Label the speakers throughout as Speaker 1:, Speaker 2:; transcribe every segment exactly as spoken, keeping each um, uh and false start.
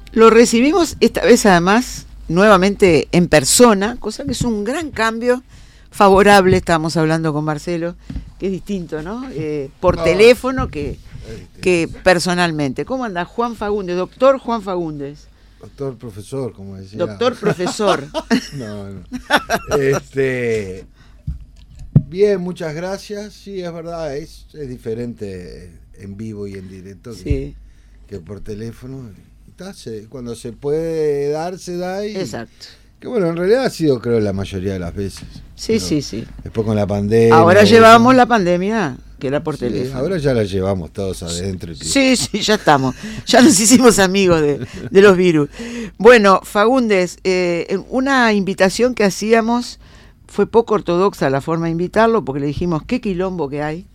Speaker 1: Lo recibimos esta vez además nuevamente en persona, cosa que es un gran cambio favorable. Estábamos hablando con Marcelo, que es distinto, ¿no? Eh, por oh, teléfono que, que personalmente. ¿Cómo anda Juan Fagundes, doctor Juan Fagundes?
Speaker 2: Doctor profesor, como decía.
Speaker 1: Doctor profesor.
Speaker 2: no, no. Este, bien, muchas gracias. Sí, es verdad, es, es diferente en vivo y en directo que, sí. que por teléfono. Se, cuando se puede dar, se da y,
Speaker 1: exacto.
Speaker 2: Que bueno, en realidad ha sido, creo, la mayoría de las veces.
Speaker 1: Sí, sí, sí.
Speaker 2: Después con la pandemia.
Speaker 1: Ahora llevamos la pandemia, que era por sí, teléfono.
Speaker 2: Ahora ya la llevamos todos adentro.
Speaker 1: Sí, sí, ya estamos. Ya nos hicimos amigos de, de los virus. Bueno, Fagundes, eh, una invitación que hacíamos, fue poco ortodoxa la forma de invitarlo, porque le dijimos qué quilombo que hay.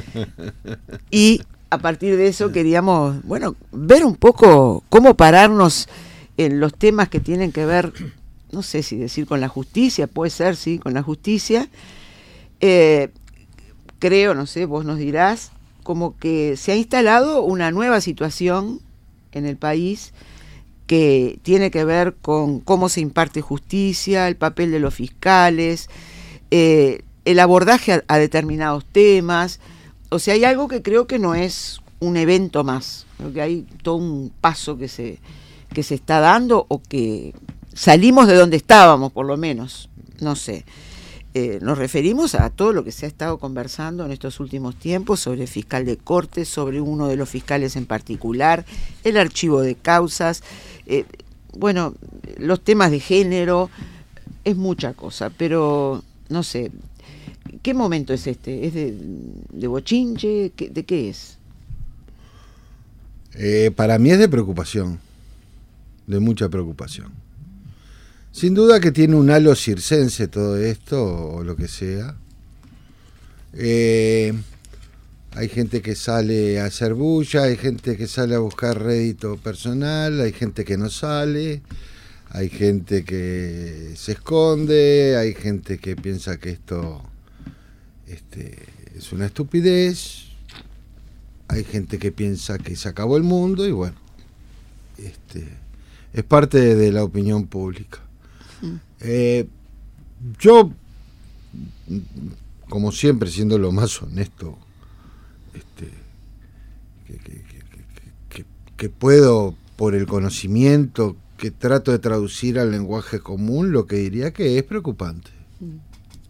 Speaker 1: Y a partir de eso queríamos, bueno, ver un poco cómo pararnos en los temas que tienen que ver, no sé si decir con la justicia, puede ser, sí, con la justicia. Eh, creo, no sé, vos nos dirás, como que se ha instalado una nueva situación en el país que tiene que ver con cómo se imparte justicia, el papel de los fiscales, eh, el abordaje a, a determinados temas. O sea, hay algo que creo que no es un evento más, creo que hay todo un paso que se, que se está dando, o que salimos de donde estábamos, por lo menos, no sé. Eh, nos referimos a todo lo que se ha estado conversando en estos últimos tiempos sobre el fiscal de corte, sobre uno de los fiscales en particular, el archivo de causas, eh, bueno, los temas de género, es mucha cosa, pero no sé. ¿Qué momento es este? ¿Es de, de bochinche? ¿De qué es?
Speaker 2: Eh, para mí es de preocupación, de mucha preocupación. Sin duda que tiene un halo circense todo esto, o lo que sea. Eh, hay gente que sale a hacer bulla, hay gente que sale a buscar rédito personal, hay gente que no sale, hay gente que se esconde, hay gente que piensa que esto... Este, es una estupidez, hay gente que piensa que se acabó el mundo y bueno, este, es parte de, de la opinión pública. Mm. Eh, yo, como siempre, siendo lo más honesto este, que, que, que, que, que puedo, por el conocimiento que trato de traducir al lenguaje común, lo que diría que es preocupante. Mm.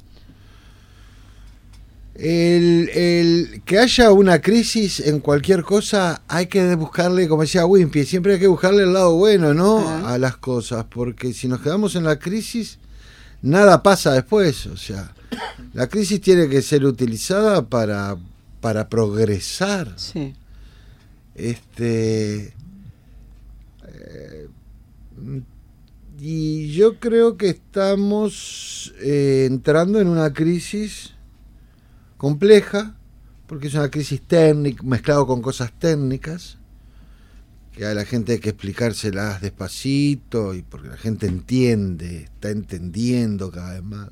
Speaker 2: El, el que haya una crisis en cualquier cosa, hay que buscarle, como decía Wimpy, siempre hay que buscarle el lado bueno, ¿no? Uh-huh. A las cosas, porque si nos quedamos en la crisis, nada pasa después. O sea, la crisis tiene que ser utilizada para, para progresar.
Speaker 1: Sí.
Speaker 2: Este, eh, y yo creo que estamos eh, entrando en una crisis compleja, porque es una crisis técnica, mezclado con cosas técnicas, que a la gente hay que explicárselas despacito, y porque la gente entiende, está entendiendo cada vez más.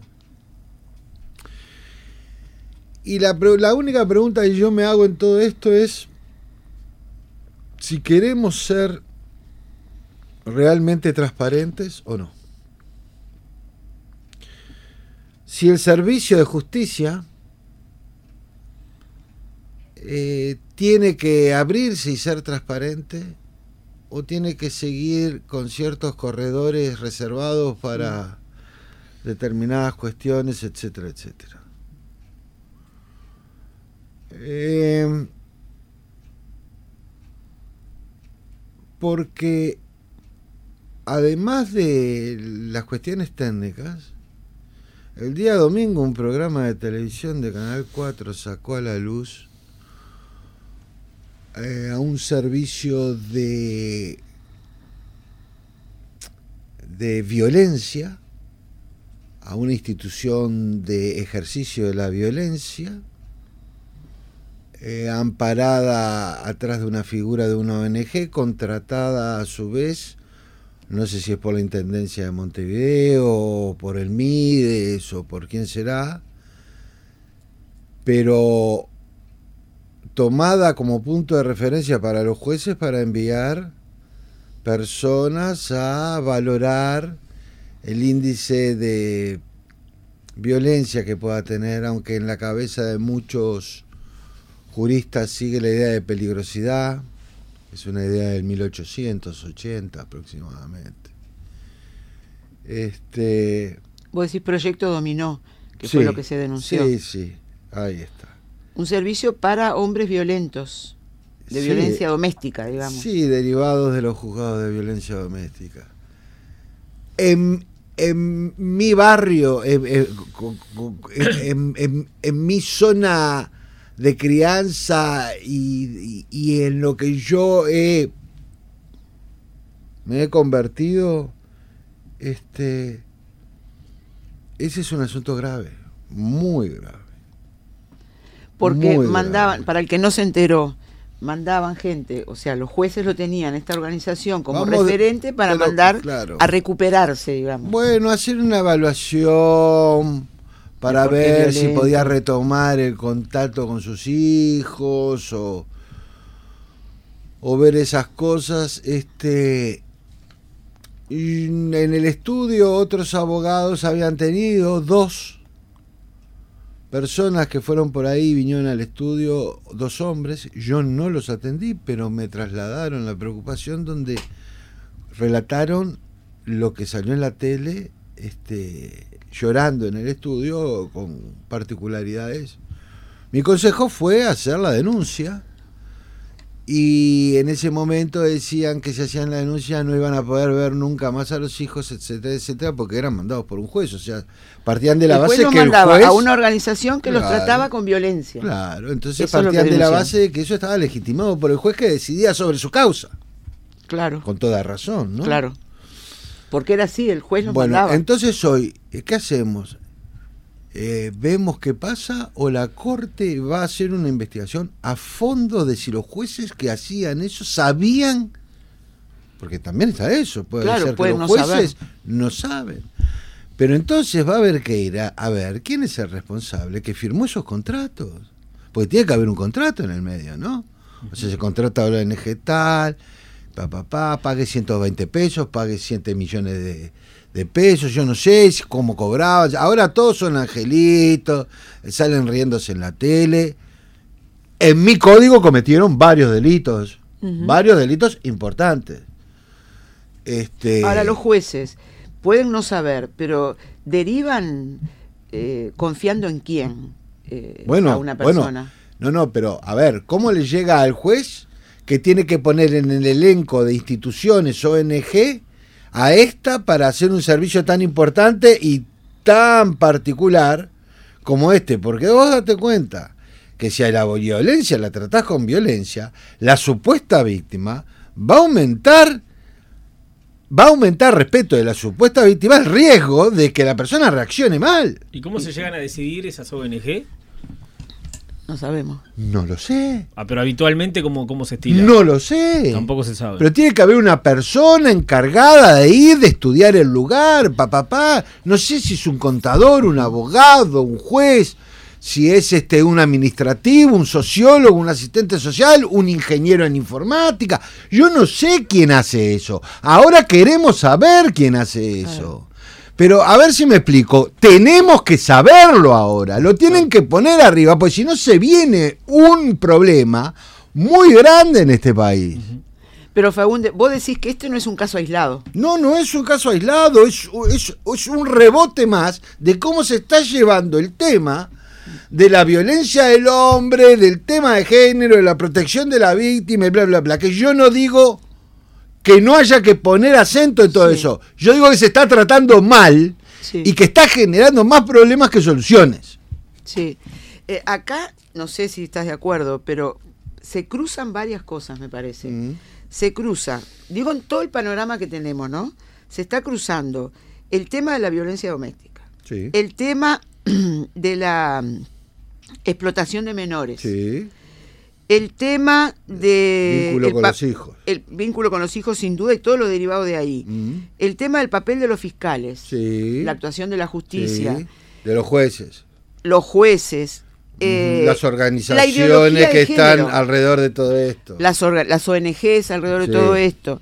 Speaker 2: Y la, la única pregunta que yo me hago en todo esto es si queremos ser realmente transparentes o no. Si el servicio de justicia Eh, tiene que abrirse y ser transparente, o tiene que seguir con ciertos corredores reservados para determinadas cuestiones, etcétera, etcétera. Eh, porque además de las cuestiones técnicas, el día domingo un programa de televisión de Canal cuatro sacó a la luz Eh, a un servicio de de violencia, a una institución de ejercicio de la violencia, eh, amparada atrás de una figura de una O N G, contratada a su vez, no sé si es por la Intendencia de Montevideo, o por el Mides, o por quién será, pero tomada como punto de referencia para los jueces para enviar personas a valorar el índice de violencia que pueda tener, aunque en la cabeza de muchos juristas sigue la idea de peligrosidad. Es una idea del mil ochocientos ochenta aproximadamente. Este,
Speaker 1: Vos decís proyecto dominó, que
Speaker 2: sí,
Speaker 1: fue lo que se denunció.
Speaker 2: Sí, sí, ahí está.
Speaker 1: Un servicio para hombres violentos, de
Speaker 2: Sí,
Speaker 1: violencia doméstica, digamos.
Speaker 2: Sí, derivados de los juzgados de violencia doméstica. En, en mi barrio, en, en, en, en, en mi zona de crianza y, y, y en lo que yo he me he convertido, este ese es un asunto grave, muy grave.
Speaker 1: Porque
Speaker 2: muy
Speaker 1: mandaban,
Speaker 2: grave.
Speaker 1: para el que no se enteró, mandaban gente, o sea, los jueces lo tenían, esta organización, como
Speaker 2: Vamos de-
Speaker 1: referente para
Speaker 2: pero,
Speaker 1: mandar
Speaker 2: claro.
Speaker 1: a recuperarse, digamos.
Speaker 2: Bueno, hacer una evaluación para
Speaker 1: De por qué
Speaker 2: ver si
Speaker 1: violento.
Speaker 2: podía retomar el contacto con sus hijos o, o ver esas cosas. Este, y en el estudio otros abogados habían tenido dos personas que fueron por ahí, vinieron al estudio, dos hombres. Yo no los atendí, pero me trasladaron la preocupación donde relataron lo que salió en la tele, este, llorando en el estudio con particularidades. Mi consejo fue hacer la denuncia y en ese momento decían que si hacían la denuncia no iban a poder ver nunca más a los hijos, etcétera, etcétera, porque eran mandados por un juez. O sea, partían de la
Speaker 1: el juez
Speaker 2: base
Speaker 1: los
Speaker 2: que el
Speaker 1: mandaba
Speaker 2: juez...
Speaker 1: a una organización que los
Speaker 2: Claro.
Speaker 1: trataba con violencia.
Speaker 2: Claro, entonces
Speaker 1: Eso es lo que
Speaker 2: partían de la
Speaker 1: denuncian.
Speaker 2: base de que eso estaba legitimado por el juez que decidía sobre su causa.
Speaker 1: Claro,
Speaker 2: Con toda razón, ¿no?
Speaker 1: claro. Porque era así, el juez los
Speaker 2: Bueno,
Speaker 1: mandaba.
Speaker 2: entonces hoy, ¿qué hacemos? Eh, ¿Vemos qué pasa o la Corte va a hacer una investigación a fondo de si los jueces que hacían eso sabían? Porque también está eso, puede
Speaker 1: Claro,
Speaker 2: ser que
Speaker 1: pueden
Speaker 2: los
Speaker 1: no
Speaker 2: jueces
Speaker 1: saber.
Speaker 2: no saben. Pero entonces va a haber que ir a, a ver quién es el responsable que firmó esos contratos. Porque tiene que haber un contrato en el medio, ¿no? O sea, se contrata a la O N G tal, pa, pa, pa, pague ciento veinte pesos, pague siete millones de, de pesos, yo no sé si- cómo cobraba. Ahora todos son angelitos, salen riéndose en la tele. En mi código cometieron varios delitos,
Speaker 1: Ujú.
Speaker 2: varios delitos importantes. Este,
Speaker 1: Ahora, los jueces pueden no saber, pero derivan eh, confiando en quién eh,
Speaker 2: bueno,
Speaker 1: a una
Speaker 2: bueno,
Speaker 1: persona.
Speaker 2: no, no, pero a ver, ¿cómo le llega al juez que tiene que poner en el elenco de instituciones O N G a esta para hacer un servicio tan importante y tan particular como este? Porque vos date cuenta que si a la violencia la tratás con violencia, la supuesta víctima va a aumentar, va a aumentar respecto de la supuesta víctima el riesgo de que la persona reaccione mal.
Speaker 3: ¿Y cómo se llegan a decidir esas O N G?
Speaker 1: No sabemos.
Speaker 2: No lo sé.
Speaker 3: Ah, pero habitualmente, ¿cómo, cómo se estila?
Speaker 2: No lo sé.
Speaker 3: Tampoco se sabe.
Speaker 2: Pero tiene que haber una persona encargada de ir, de estudiar el lugar, papá, pa, pa. No sé si es un contador, un abogado, un juez, si es este un administrativo, un sociólogo, un asistente social, un ingeniero en informática. Yo no sé quién hace eso. Ahora queremos saber quién hace eso. Pero a ver si me explico, tenemos que saberlo ahora, lo tienen que poner arriba, porque si no se viene un problema muy grande en este país.
Speaker 1: Pero Fagunde, vos decís que este no es un caso aislado.
Speaker 2: No, no es un caso aislado, es, es, es un rebote más de cómo se está llevando el tema de la violencia del hombre, del tema de género, de la protección de la víctima y bla, bla, bla, que yo no digo que no haya que poner acento en todo
Speaker 1: Sí.
Speaker 2: eso. Yo digo que se está tratando mal
Speaker 1: Sí.
Speaker 2: y que está generando más problemas que soluciones.
Speaker 1: Sí. Eh, acá, no sé si estás de acuerdo, pero se cruzan varias cosas, me parece.
Speaker 2: Mm.
Speaker 1: Se cruza, digo en todo el panorama que tenemos, ¿no? Se está cruzando el tema de la violencia doméstica,
Speaker 2: Sí.
Speaker 1: el tema de la mm, explotación de menores,
Speaker 2: Sí.
Speaker 1: el tema de
Speaker 2: Vínculo
Speaker 1: el
Speaker 2: con
Speaker 1: pa-
Speaker 2: los hijos.
Speaker 1: el vínculo con los hijos sin duda y todo lo derivado de ahí,
Speaker 2: Mm.
Speaker 1: el tema del papel de los fiscales,
Speaker 2: Sí.
Speaker 1: la actuación de la justicia,
Speaker 2: Sí. De los jueces.
Speaker 1: los jueces, eh,
Speaker 2: las
Speaker 1: la
Speaker 2: organizaciones
Speaker 1: ideología de
Speaker 2: que están
Speaker 1: género.
Speaker 2: alrededor de todo esto.
Speaker 1: las, orga- las O N Ges alrededor
Speaker 2: Sí.
Speaker 1: de todo esto,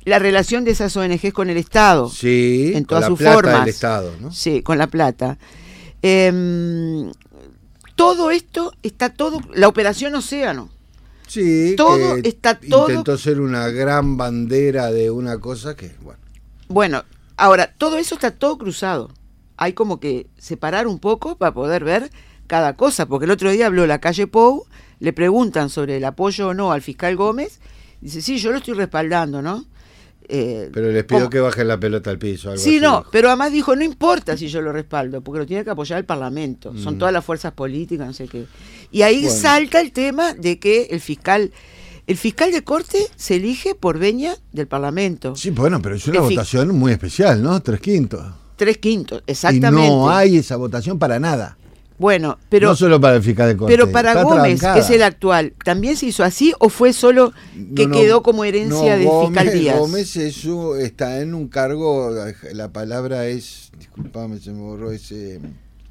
Speaker 1: la relación de esas O N Ges con el Estado.
Speaker 2: Sí,
Speaker 1: en
Speaker 2: con
Speaker 1: todas
Speaker 2: la
Speaker 1: sus
Speaker 2: plata
Speaker 1: formas.
Speaker 2: del Estado, ¿no?
Speaker 1: Sí, con la plata. Eh, todo esto está todo, la Operación Océano.
Speaker 2: Sí,
Speaker 1: todo
Speaker 2: que
Speaker 1: está todo.
Speaker 2: intentó ser una gran bandera de una cosa que, bueno.
Speaker 1: Bueno, ahora, todo eso está todo cruzado. Hay como que separar un poco para poder ver cada cosa, porque el otro día habló la calle Pou, le preguntan sobre el apoyo o no al fiscal Gómez, dice, sí, yo lo estoy respaldando, ¿no? Eh,
Speaker 2: Pero les pido
Speaker 1: ¿cómo?
Speaker 2: que bajen la pelota al piso. Algo
Speaker 1: Sí,
Speaker 2: así,
Speaker 1: no,
Speaker 2: dijo.
Speaker 1: pero además dijo, no importa si yo lo respaldo, porque lo tiene que apoyar el Parlamento, son
Speaker 2: Mm.
Speaker 1: todas las fuerzas políticas, no sé qué. Y ahí
Speaker 2: Bueno.
Speaker 1: salta el tema de que el fiscal, el fiscal de corte se elige por veña del Parlamento.
Speaker 2: Sí, bueno, pero es una
Speaker 1: El fi-
Speaker 2: votación muy especial, ¿no? Tres quintos.
Speaker 1: Tres quintos, exactamente.
Speaker 2: Y no hay esa votación para nada.
Speaker 1: Bueno, pero...
Speaker 2: no solo para el fiscal de corte.
Speaker 1: Pero para
Speaker 2: está
Speaker 1: Gómez,
Speaker 2: trancada.
Speaker 1: que es el actual, ¿también se hizo así o fue solo que
Speaker 2: No, no,
Speaker 1: quedó como herencia
Speaker 2: no,
Speaker 1: del
Speaker 2: Gómez,
Speaker 1: fiscal Díaz?
Speaker 2: Gómez eso está en un cargo, la palabra es, disculpame, se me borró ese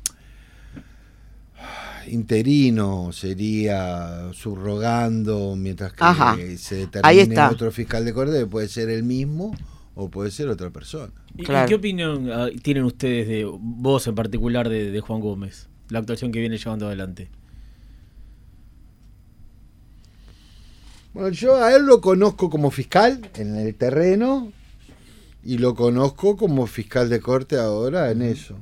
Speaker 2: interino, sería subrogando mientras que
Speaker 1: Ajá,
Speaker 2: se
Speaker 1: ahí
Speaker 2: determine
Speaker 1: está.
Speaker 2: otro fiscal de corte, puede ser el mismo o puede ser otra persona.
Speaker 3: ¿Y,
Speaker 1: Claro.
Speaker 3: y qué opinión ah, tienen ustedes, de vos en particular, de, de Juan Gómez? La actuación que viene llevando adelante.
Speaker 2: Bueno, yo a él lo conozco como fiscal en el terreno y lo conozco como fiscal de corte ahora en eso.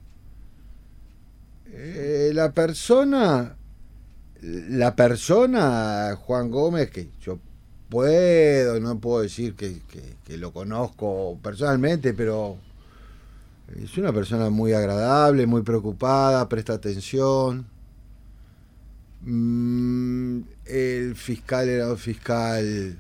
Speaker 2: Eh, la persona, la persona, Juan Gómez, que yo puedo, no puedo decir que, que, que lo conozco personalmente, pero es una persona muy agradable, muy preocupada, presta atención. Mm, el fiscal era un fiscal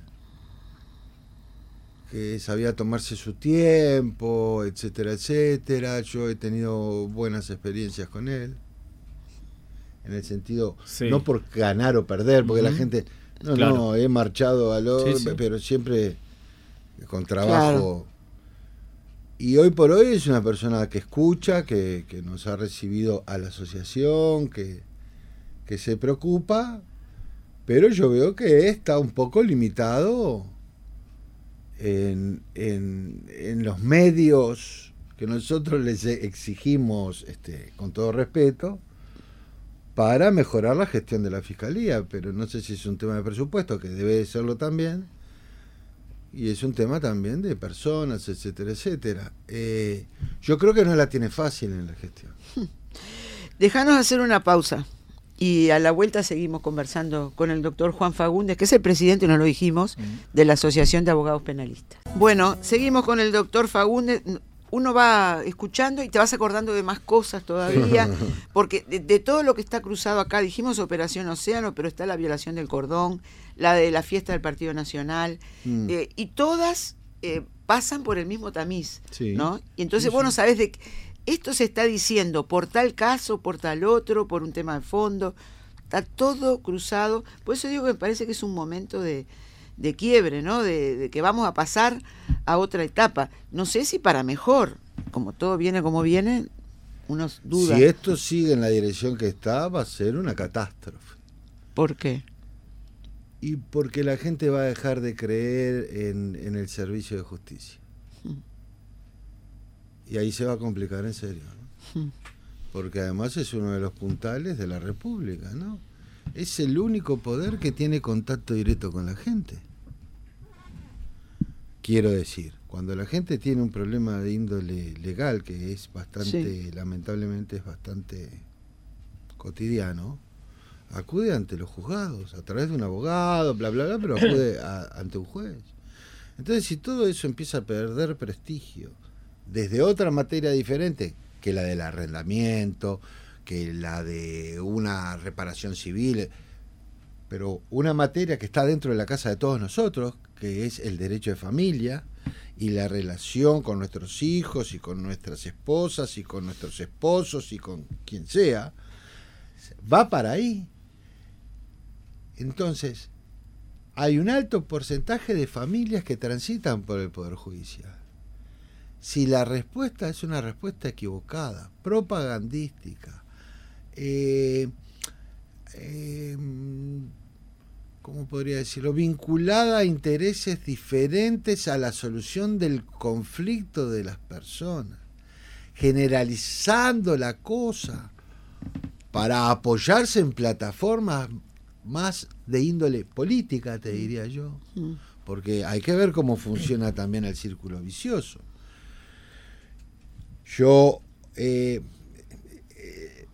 Speaker 2: que sabía tomarse su tiempo, etcétera, etcétera. Yo he tenido buenas experiencias con él. En el sentido,
Speaker 3: Sí.
Speaker 2: no por ganar o perder, porque
Speaker 3: Ujú.
Speaker 2: la gente, no,
Speaker 3: Claro.
Speaker 2: no, he marchado a lo,
Speaker 3: Sí, sí.
Speaker 2: pero siempre con trabajo.
Speaker 1: Claro.
Speaker 2: Y hoy por hoy es una persona que escucha, que, que nos ha recibido a la asociación, que, que se preocupa, pero yo veo que está un poco limitado en, en, en los medios que nosotros les exigimos, este, con todo respeto, para mejorar la gestión de la Fiscalía, pero no sé si es un tema de presupuesto, que debe de serlo también, y es un tema también de personas, etcétera, etcétera. Eh, yo creo que no la tiene fácil en la gestión.
Speaker 1: Déjanos hacer una pausa y a la vuelta seguimos conversando con el doctor Juan Fagundes, que es el presidente, nos lo dijimos, de la Asociación de Abogados Penalistas. Bueno, seguimos con el doctor Fagundes. Uno va escuchando y te vas acordando de más cosas todavía, porque de, de todo lo que está cruzado acá, dijimos Operación Océano, pero está la violación del cordón, la de la fiesta del Partido Nacional,
Speaker 2: Mm.
Speaker 1: eh, y todas eh, pasan por el mismo tamiz,
Speaker 2: Sí.
Speaker 1: ¿no? Y entonces
Speaker 2: Sí,
Speaker 1: vos no
Speaker 2: sí.
Speaker 1: sabés de qué- esto se está diciendo por tal caso, por tal otro, por un tema de fondo, está todo cruzado. Por eso digo que me parece que es un momento de, de quiebre, ¿no? De, de que vamos a pasar a otra etapa. No sé si para mejor, como todo viene como viene, uno duda.
Speaker 2: Si esto sigue en la dirección que está, va a ser una catástrofe.
Speaker 1: ¿Por qué?
Speaker 2: Y porque la gente va a dejar de creer en, en el servicio de justicia. Y ahí se va a complicar en serio, ¿no? Porque además es uno de los puntales de la República, ¿no? Es el único poder que tiene contacto directo con la gente. Quiero decir, cuando la gente tiene un problema de índole legal, que es bastante,
Speaker 1: Sí.
Speaker 2: lamentablemente es bastante cotidiano, acude ante los juzgados, a través de un abogado, bla, bla, bla, pero acude a- ante un juez. Entonces, si todo eso empieza a perder prestigio, desde otra materia diferente, que la del arrendamiento, que la de una reparación civil, pero una materia que está dentro de la casa de todos nosotros, que es el derecho de familia y la relación con nuestros hijos y con nuestras esposas y con nuestros esposos y con quien sea, va para ahí. Entonces, hay un alto porcentaje de familias que transitan por el Poder Judicial. Si la respuesta es una respuesta equivocada, propagandística, eh, eh, ¿cómo podría decirlo? Vinculada a intereses diferentes a la solución del conflicto de las personas, generalizando la cosa para apoyarse en plataformas más de índole política, te diría yo, porque hay que ver cómo funciona también el círculo vicioso. Yo, eh, eh,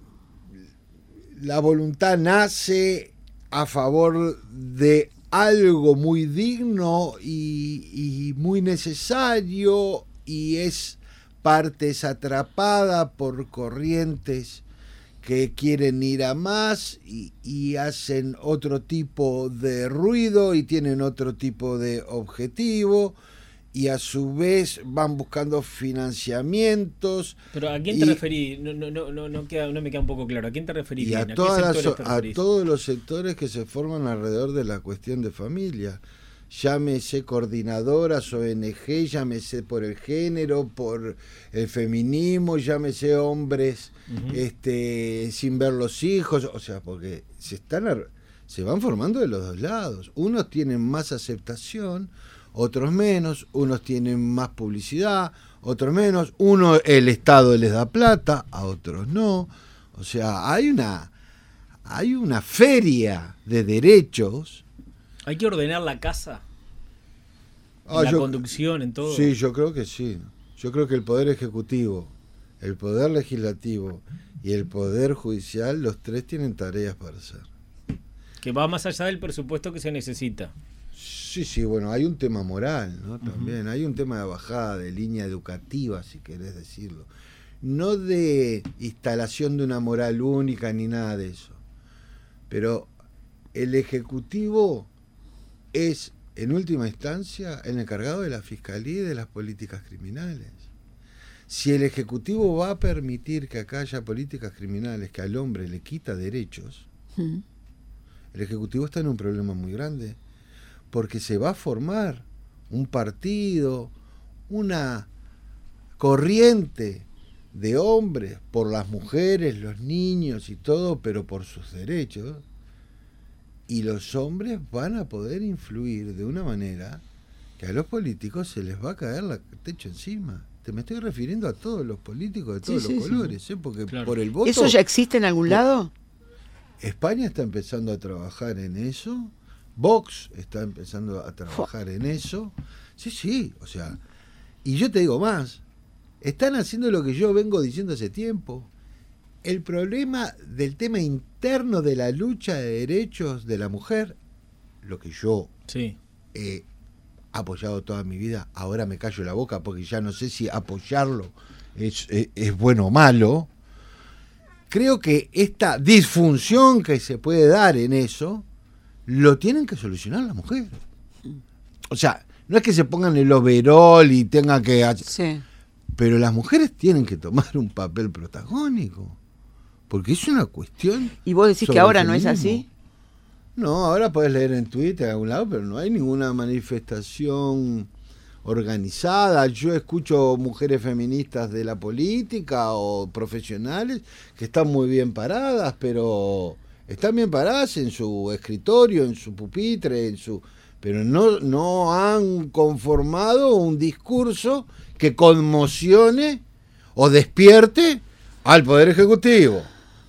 Speaker 2: la voluntad nace a favor de algo muy digno y, y muy necesario, y es parte es atrapada por corrientes que quieren ir a más y, y hacen otro tipo de ruido y tienen otro tipo de objetivo, y a su vez van buscando financiamientos.
Speaker 3: Pero ¿a quién te referís? No, no, no, no, queda, no me queda un poco claro. ¿A quién te referís?
Speaker 2: Y a,
Speaker 3: ¿A,
Speaker 2: todas las,
Speaker 3: a
Speaker 2: todos los sectores que se forman alrededor de la cuestión de familia. Llámese coordinadoras, O N G, llámese por el género, por el feminismo, llámese hombres uh-huh. este, sin ver los hijos, o sea, porque se están se van formando de los dos lados. Unos tienen más aceptación, otros menos, unos tienen más publicidad, otros menos, uno el Estado les da plata, a otros no. O sea, hay una hay una feria de derechos.
Speaker 3: ¿Hay que ordenar la casa?
Speaker 2: Ah,
Speaker 3: la
Speaker 2: yo,
Speaker 3: conducción, en todo.
Speaker 2: Sí, yo creo que sí. Yo creo que el Poder Ejecutivo, el Poder Legislativo y el Poder Judicial, los tres tienen tareas para hacer.
Speaker 3: Que va más allá del presupuesto que se necesita.
Speaker 2: Sí, sí, bueno, hay un tema moral, ¿no? También, uh-huh. hay un tema de bajada de línea educativa, si querés decirlo. No de instalación de una moral única ni nada de eso. Pero el Ejecutivo es, en última instancia, el encargado de la Fiscalía y de las políticas criminales. Si el Ejecutivo va a permitir que acá haya políticas criminales que al hombre le quita derechos, ¿Mm? el Ejecutivo está en un problema muy grande, porque se va a formar un partido, una corriente de hombres por las mujeres, los niños y todo, pero por sus derechos. Y los hombres van a poder influir de una manera que a los políticos se les va a caer el techo encima. Te me estoy refiriendo a todos los políticos de todos sí, los sí, colores, sí. ¿eh? Porque claro. por el voto...
Speaker 1: ¿Eso ya existe en algún lado?
Speaker 2: España está empezando a trabajar en eso, Vox está empezando a trabajar en eso. Sí, sí, o sea... Y yo te digo más, están haciendo lo que yo vengo diciendo hace tiempo. El problema del tema interno de la lucha de derechos de la mujer, lo que yo sí. he apoyado toda mi vida, ahora me callo la boca porque ya no sé si apoyarlo es, es, es bueno o malo. Creo que esta disfunción que se puede dar en eso, lo tienen que solucionar las mujeres. O sea, no es que se pongan el overol y tengan que... Sí. Pero las mujeres tienen que tomar un papel protagónico. Porque es una cuestión...
Speaker 1: ¿Y vos decís que ahora no es así?
Speaker 2: No, ahora podés leer en Twitter en algún lado, pero no hay ninguna manifestación organizada. Yo escucho mujeres feministas de la política o profesionales que están muy bien paradas, pero están bien paradas en su escritorio, en su pupitre, en su... pero no, no han conformado un discurso que conmocione o despierte al Poder Ejecutivo,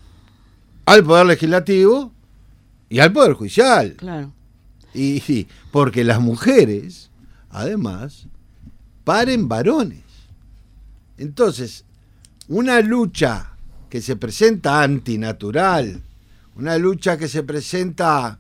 Speaker 2: al Poder Legislativo y al Poder Judicial.
Speaker 1: Claro.
Speaker 2: Y, y porque las mujeres, además, paren varones. Entonces, una lucha que se presenta antinatural, una lucha que se presenta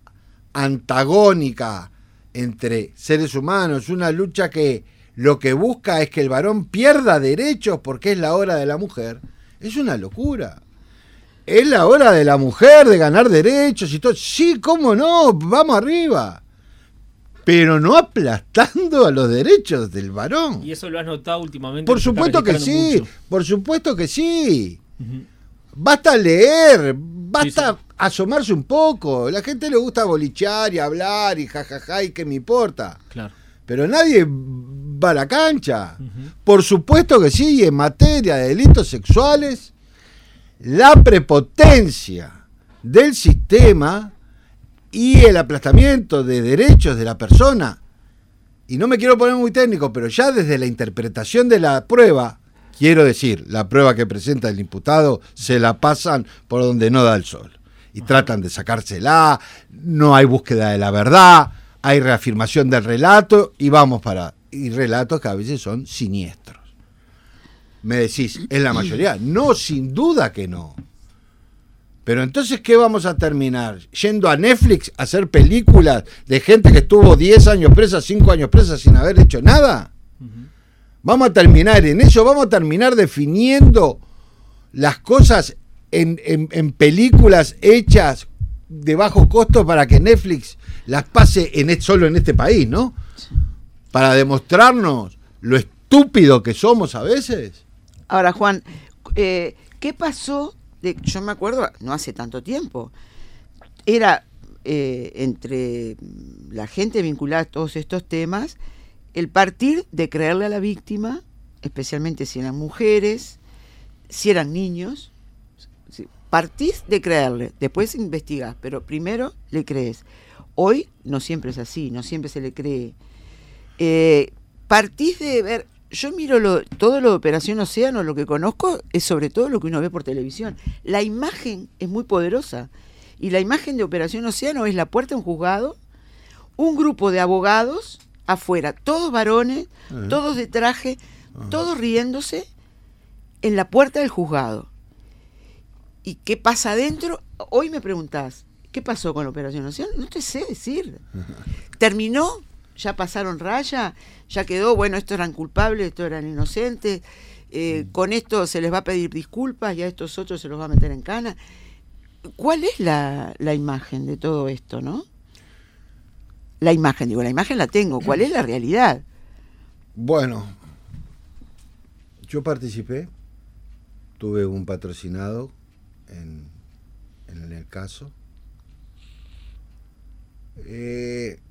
Speaker 2: antagónica entre seres humanos, una lucha que lo que busca es que el varón pierda derechos porque es la hora de la mujer, es una locura. Es la hora de la mujer de ganar derechos y todo. Sí, cómo no, vamos arriba. Pero no aplastando a los derechos del varón.
Speaker 3: ¿Y eso lo has notado últimamente?
Speaker 2: Por supuesto que sí, mucho. por supuesto que sí. Uh-huh. Basta leer, basta sí, sí. asomarse un poco. La gente le gusta bolichear y hablar y jajaja ja, ja, y qué me importa.
Speaker 3: Claro.
Speaker 2: Pero nadie va a la cancha. Uh-huh. Por supuesto que sí, en materia de delitos sexuales, la prepotencia del sistema y el aplastamiento de derechos de la persona. Y no me quiero poner muy técnico, pero ya desde la interpretación de la prueba, quiero decir, la prueba que presenta el imputado, se la pasan por donde no da el sol. Y tratan de sacársela, no hay búsqueda de la verdad, hay reafirmación del relato y vamos para... Y relatos que a veces son siniestros. Me decís, ¿es la mayoría? No, sin duda que no. Pero entonces, ¿qué vamos a terminar? ¿Yendo a Netflix a hacer películas de gente que estuvo diez años presa, cinco años presa sin haber hecho nada? Uh-huh. Vamos a terminar en eso, vamos a terminar definiendo las cosas en, en, en películas hechas de bajo costo para que Netflix las pase en, solo en este país, ¿no? Sí. Para demostrarnos lo estúpido que somos a veces.
Speaker 1: Ahora, Juan, eh, ¿qué pasó? De, yo me acuerdo, no hace tanto tiempo, era eh, entre la gente vinculada a todos estos temas, el partir de creerle a la víctima, especialmente si eran mujeres, si eran niños, partís de creerle, después investigás, pero primero le crees. Hoy no siempre es así, no siempre se le cree. Eh, partís de ver, yo miro lo, todo lo de Operación Océano, lo que conozco es sobre todo lo que uno ve por televisión. La imagen es muy poderosa, y la imagen de Operación Océano es la puerta de un juzgado, un grupo de abogados afuera, todos varones, uh-huh. todos de traje, uh-huh. todos riéndose en la puerta del juzgado. ¿Y qué pasa adentro? Hoy me preguntás, ¿qué pasó con la Operación Océano? No te sé decir. ¿Terminó? ¿Ya pasaron raya? ¿Ya quedó? Bueno, estos eran culpables, estos eran inocentes. Eh, con esto se les va a pedir disculpas y a estos otros se los va a meter en cana. ¿Cuál es la, la imagen de todo esto, no? La imagen, digo, la imagen la tengo. ¿Cuál es la realidad?
Speaker 2: Bueno, yo participé, tuve un patrocinado en, en el caso. Eh,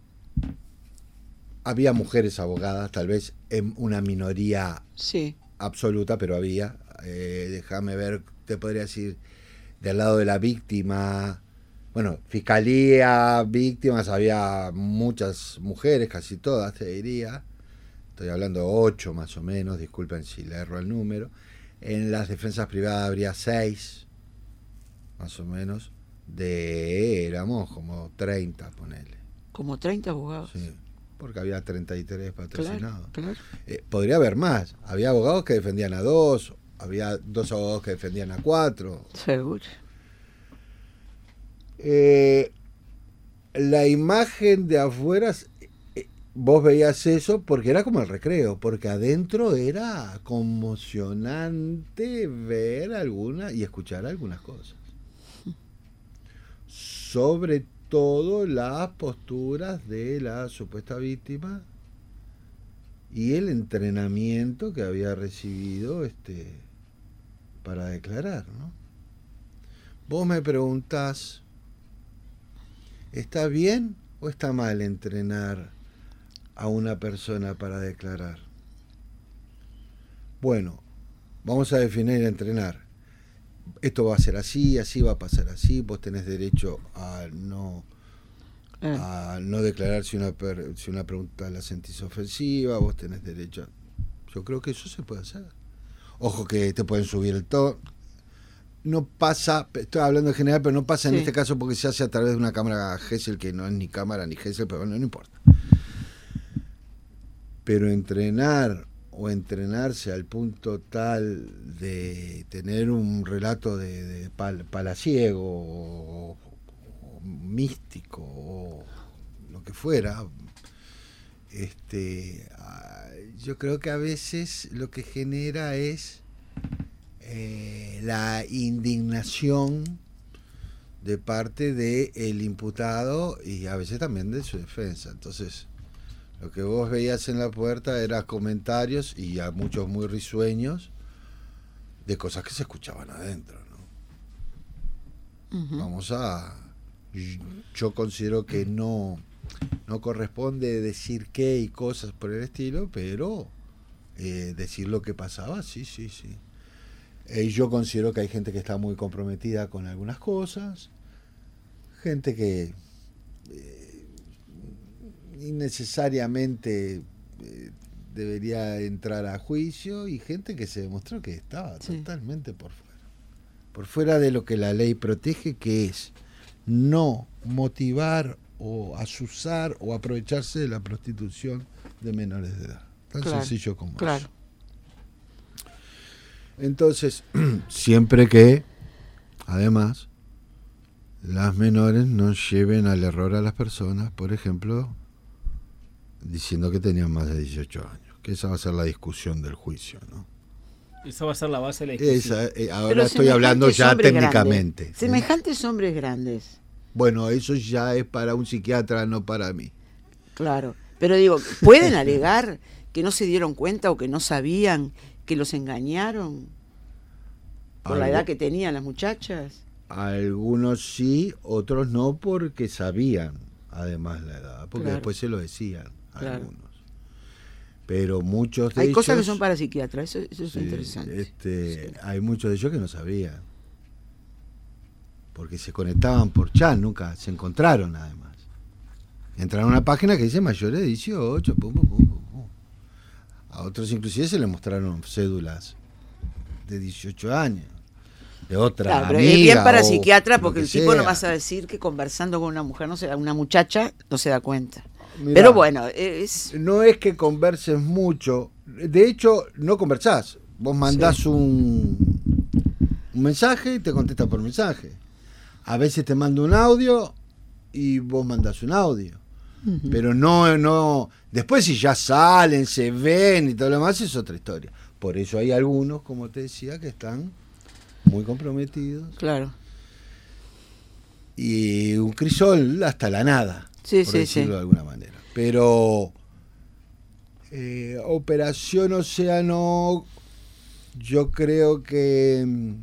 Speaker 2: había mujeres abogadas, tal vez en una minoría
Speaker 1: sí.
Speaker 2: absoluta, pero había. Eh, déjame ver, te podría decir, del lado de la víctima. Bueno, fiscalía, víctimas, había muchas mujeres, casi todas, te diría. Estoy hablando de ocho más o menos, disculpen si le erro el número. En las defensas privadas habría seis, más o menos. De, éramos como treinta, ponele.
Speaker 1: ¿Como treinta abogados?
Speaker 2: Sí, porque había treinta y tres patrocinados.
Speaker 1: Claro, claro.
Speaker 2: Eh, podría haber más. Había abogados que defendían a dos, había dos abogados que defendían a cuatro.
Speaker 1: Seguro.
Speaker 2: Eh, la imagen de afuera, eh, vos veías eso porque era como el recreo, porque adentro era conmocionante ver algunas y escuchar algunas cosas. Sobre todo las posturas de la supuesta víctima y el entrenamiento que había recibido este para declarar, ¿no? Vos me preguntás, ¿está bien o está mal entrenar a una persona para declarar? Bueno, vamos a definir entrenar. Esto va a ser así, así va a pasar así, vos tenés derecho a no eh. a no declarar si una, per, si una pregunta la sentís ofensiva, vos tenés derecho a... Yo creo que eso se puede hacer. Ojo que te pueden subir el tono. No pasa, estoy hablando en general, pero no pasa sí. en este caso porque se hace a través de una cámara Gesell, que no es ni cámara ni Gesell, pero bueno, no importa. Pero entrenar o entrenarse al punto tal de tener un relato de, de pal, palaciego o, o místico o lo que fuera, este, yo creo que a veces lo que genera es eh, la indignación de parte del imputado y a veces también de su defensa. Entonces, lo que vos veías en la puerta era comentarios y a muchos muy risueños de cosas que se escuchaban adentro, ¿no? Uh-huh. Vamos a... Yo considero que no, no corresponde decir qué y cosas por el estilo, pero eh, decir lo que pasaba, sí, sí, sí. Eh, yo considero que hay gente que está muy comprometida con algunas cosas, gente que eh, innecesariamente eh, debería entrar a juicio, y gente que se demostró que estaba sí. totalmente por fuera. Por fuera de lo que la ley protege, que es no motivar o asusar o aprovecharse de la prostitución de menores de edad. Tan claro, sencillo como claro. eso. Entonces, siempre que, además, las menores no lleven al error a las personas, por ejemplo, diciendo que tenían más de dieciocho años, que esa va a ser la discusión del juicio, ¿no?
Speaker 3: Esa va a ser la base de la discusión.
Speaker 2: Esa, eh, ahora Pero estoy hablando ya técnicamente.
Speaker 1: Grandes, semejantes ¿eh? hombres grandes.
Speaker 2: Bueno, eso ya es para un psiquiatra, no para mí.
Speaker 1: Claro, pero digo, ¿pueden alegar que no se dieron cuenta o que no sabían que los engañaron por Algo, la edad que tenían las muchachas?
Speaker 2: Algunos sí, otros no, porque sabían además la edad, porque claro. después se lo decían claro. algunos. Pero muchos de
Speaker 1: hay
Speaker 2: ellos...
Speaker 1: Hay cosas que son para psiquiatras, eso, eso sí, es interesante.
Speaker 2: Este,
Speaker 1: sí.
Speaker 2: Hay muchos de ellos que no sabían, porque se conectaban por chat, nunca se encontraron además. Entraron a una página que dice mayores de dieciocho, pum, pum, pum, pum. A otros inclusive se les mostraron cédulas de dieciocho años, de otra
Speaker 1: claro, pero
Speaker 2: amiga.
Speaker 1: Es bien para psiquiatra, porque el
Speaker 2: sea.
Speaker 1: tipo no vas a decir que conversando con una mujer, no se da, una muchacha, no se da cuenta. Mirá, pero bueno, es...
Speaker 2: No es que converses mucho, de hecho no conversás, vos mandás sí. un, un mensaje y te contesta por mensaje. A veces te mando un audio y vos mandás un audio. Uh-huh. Pero no, no. Después, si ya salen, se ven y todo lo demás, es otra historia. Por eso hay algunos, como te decía, que están muy comprometidos.
Speaker 1: Claro.
Speaker 2: Y un crisol hasta la nada,
Speaker 1: sí,
Speaker 2: por
Speaker 1: sí,
Speaker 2: decirlo
Speaker 1: sí.
Speaker 2: de alguna manera. Pero eh, Operación Océano, yo creo que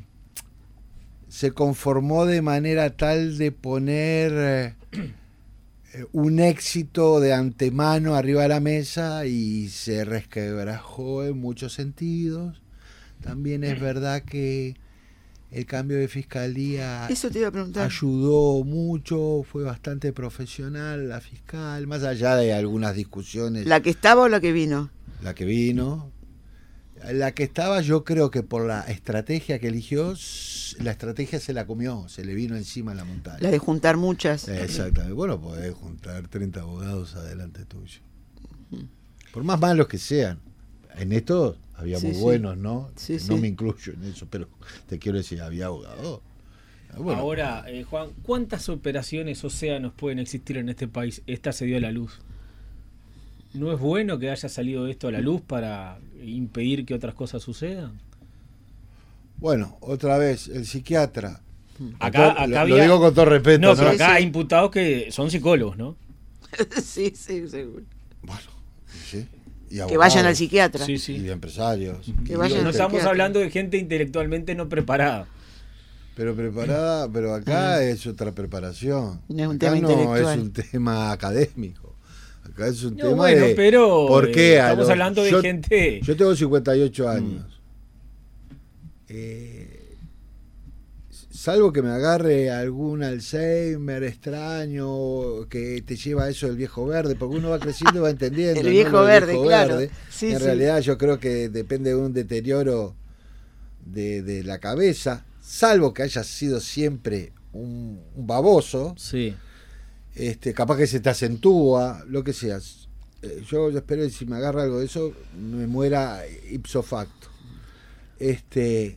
Speaker 2: se conformó de manera tal de poner eh, un éxito de antemano arriba de la mesa y se resquebrajó en muchos sentidos. También es verdad que el cambio de fiscalía
Speaker 1: Eso te iba a preguntar.
Speaker 2: ayudó mucho, fue bastante profesional la fiscal, más allá de algunas discusiones.
Speaker 1: ¿La que estaba o la que vino?
Speaker 2: La que vino. La que estaba, yo creo que por la estrategia que eligió, la estrategia se la comió, se le vino encima en la montaña.
Speaker 1: La de juntar muchas.
Speaker 2: Exactamente. Bueno, podés juntar treinta abogados adelante tuyo. Por más malos que sean. En esto había sí, muy sí. buenos, ¿no?
Speaker 1: Sí,
Speaker 2: no
Speaker 1: sí.
Speaker 2: me incluyo en eso, pero te quiero decir, había abogados. Bueno,
Speaker 3: ahora, eh, Juan, ¿cuántas operaciones océanos pueden existir en este país? Esta se dio a la luz. ¿No es bueno que haya salido esto a la luz para impedir que otras cosas sucedan?
Speaker 2: Bueno, otra vez, el psiquiatra.
Speaker 3: Acá,
Speaker 2: todo,
Speaker 3: acá
Speaker 2: lo,
Speaker 3: había...
Speaker 2: lo digo con todo respeto.
Speaker 3: No, pero
Speaker 2: ¿no?
Speaker 3: acá
Speaker 1: sí.
Speaker 3: hay imputados que son psicólogos, ¿no?
Speaker 1: sí, sí, seguro.
Speaker 2: Bueno, sí. Y
Speaker 1: abogados, que vayan al psiquiatra.
Speaker 2: Sí, sí. Y de empresarios.
Speaker 1: Que
Speaker 2: y
Speaker 1: vayan
Speaker 3: no estamos hablando de gente intelectualmente no preparada.
Speaker 2: Pero preparada, pero acá ah. es otra preparación.
Speaker 1: No es un
Speaker 2: acá
Speaker 1: tema
Speaker 2: no
Speaker 1: intelectual.
Speaker 2: Es un tema académico. Acá es un
Speaker 3: no,
Speaker 2: tema
Speaker 3: bueno,
Speaker 2: de...
Speaker 3: pero
Speaker 2: ¿por qué?
Speaker 3: estamos
Speaker 2: los,
Speaker 3: hablando de
Speaker 2: yo,
Speaker 3: gente...
Speaker 2: Yo tengo cincuenta y ocho años. Mm. Eh, salvo que me agarre algún Alzheimer extraño que te lleva a eso del viejo verde, porque uno va creciendo y va entendiendo.
Speaker 1: El viejo
Speaker 2: ¿no?
Speaker 1: verde,
Speaker 2: viejo
Speaker 1: claro.
Speaker 2: Verde.
Speaker 1: Sí,
Speaker 2: en
Speaker 1: sí.
Speaker 2: realidad yo creo que depende de un deterioro de, de la cabeza, salvo que haya sido siempre un, un baboso.
Speaker 3: Sí.
Speaker 2: Este, capaz que se te acentúa, lo que sea. Eh, yo, yo espero que si me agarra algo de eso, me muera ipso facto. Este,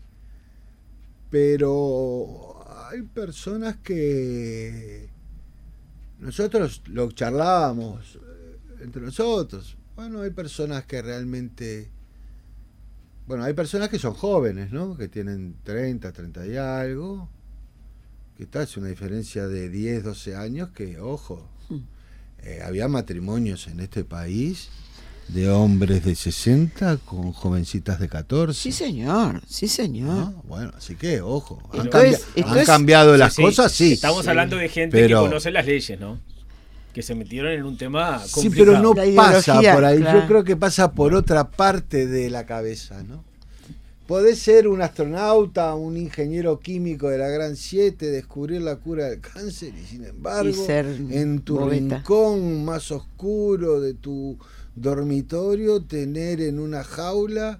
Speaker 2: pero hay personas que nosotros lo charlábamos entre nosotros. Bueno, hay personas que realmente, bueno, hay personas que son jóvenes, ¿no? Que tienen treinta, treinta y algo. Que tal, es una diferencia de diez, doce años que, ojo, eh, había matrimonios en este país de hombres de sesenta con jovencitas de catorce.
Speaker 1: Sí, señor, sí, señor.
Speaker 2: ¿No? Bueno, así que, ojo, han,
Speaker 1: esto
Speaker 2: cambi-
Speaker 1: es, esto
Speaker 2: han
Speaker 1: es,
Speaker 2: cambiado las
Speaker 3: sí,
Speaker 2: cosas, sí.
Speaker 3: Estamos
Speaker 1: sí.
Speaker 3: hablando de gente
Speaker 2: pero,
Speaker 3: que conoce las leyes, ¿no? Que se metieron en un tema complicado.
Speaker 2: Sí, pero no
Speaker 1: la
Speaker 2: pasa
Speaker 1: ideología,
Speaker 2: por ahí.
Speaker 1: claro.
Speaker 2: Yo creo que pasa por otra parte de la cabeza, ¿no? podés ser un astronauta, un ingeniero químico de la Gran siete, descubrir la cura del cáncer y sin embargo,
Speaker 1: y ser
Speaker 2: en tu
Speaker 1: bobeta.
Speaker 2: rincón más oscuro de tu dormitorio, tener en una jaula,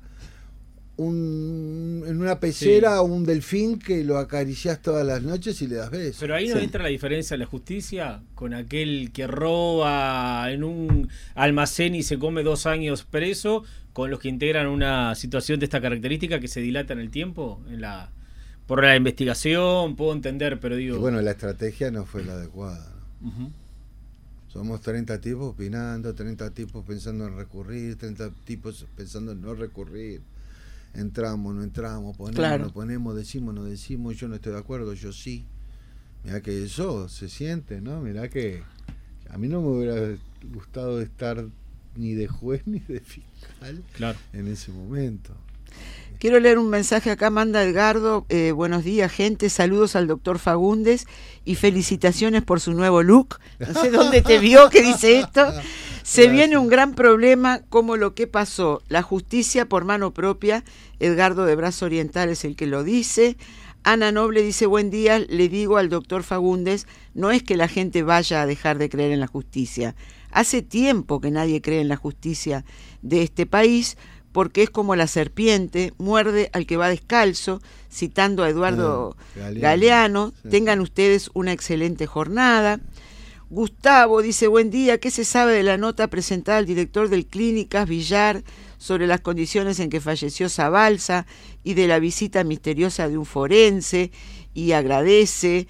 Speaker 2: un, en una pecera, sí, un delfín que lo acariciás todas las noches y le das besos.
Speaker 3: Pero ahí no
Speaker 1: sí.
Speaker 3: entra la diferencia de la justicia con aquel que roba en un almacén y se come dos años preso, con los que integran una situación de esta característica que se dilata en el tiempo, en la por la investigación, puedo entender, pero digo...
Speaker 2: Y bueno, la estrategia no fue la adecuada, ¿no?
Speaker 3: Uh-huh.
Speaker 2: Somos treinta tipos opinando, treinta tipos pensando en recurrir, treinta tipos pensando en no recurrir. Entramos, no entramos, ponemos,
Speaker 1: claro.
Speaker 2: no ponemos, decimos, no decimos, yo no estoy de acuerdo, yo sí. Mirá que eso se siente, ¿no? Mirá que a mí no me hubiera gustado estar ni de juez ni de fiscal,
Speaker 3: claro,
Speaker 2: en ese momento.
Speaker 1: Quiero leer un mensaje acá, manda Edgardo, eh, buenos días gente, saludos al doctor Fagundes y felicitaciones por su nuevo look. No sé dónde te vio que dice esto. Se viene un gran problema como lo que pasó. La justicia por mano propia, Edgardo de Brazo Oriental es el que lo dice. Ana Noble dice, buen día, le digo al doctor Fagundes, no es que la gente vaya a dejar de creer en la justicia. Hace tiempo que nadie cree en la justicia de este país, porque es como la serpiente, muerde al que va descalzo, citando a Eduardo ah, Galeano. Galeano. Sí. Tengan ustedes una excelente jornada. Gustavo dice, buen día, ¿qué se sabe de la nota presentada al director del Clínicas Villar sobre las condiciones en que falleció Zabalza y de la visita misteriosa de un forense? Y agradece.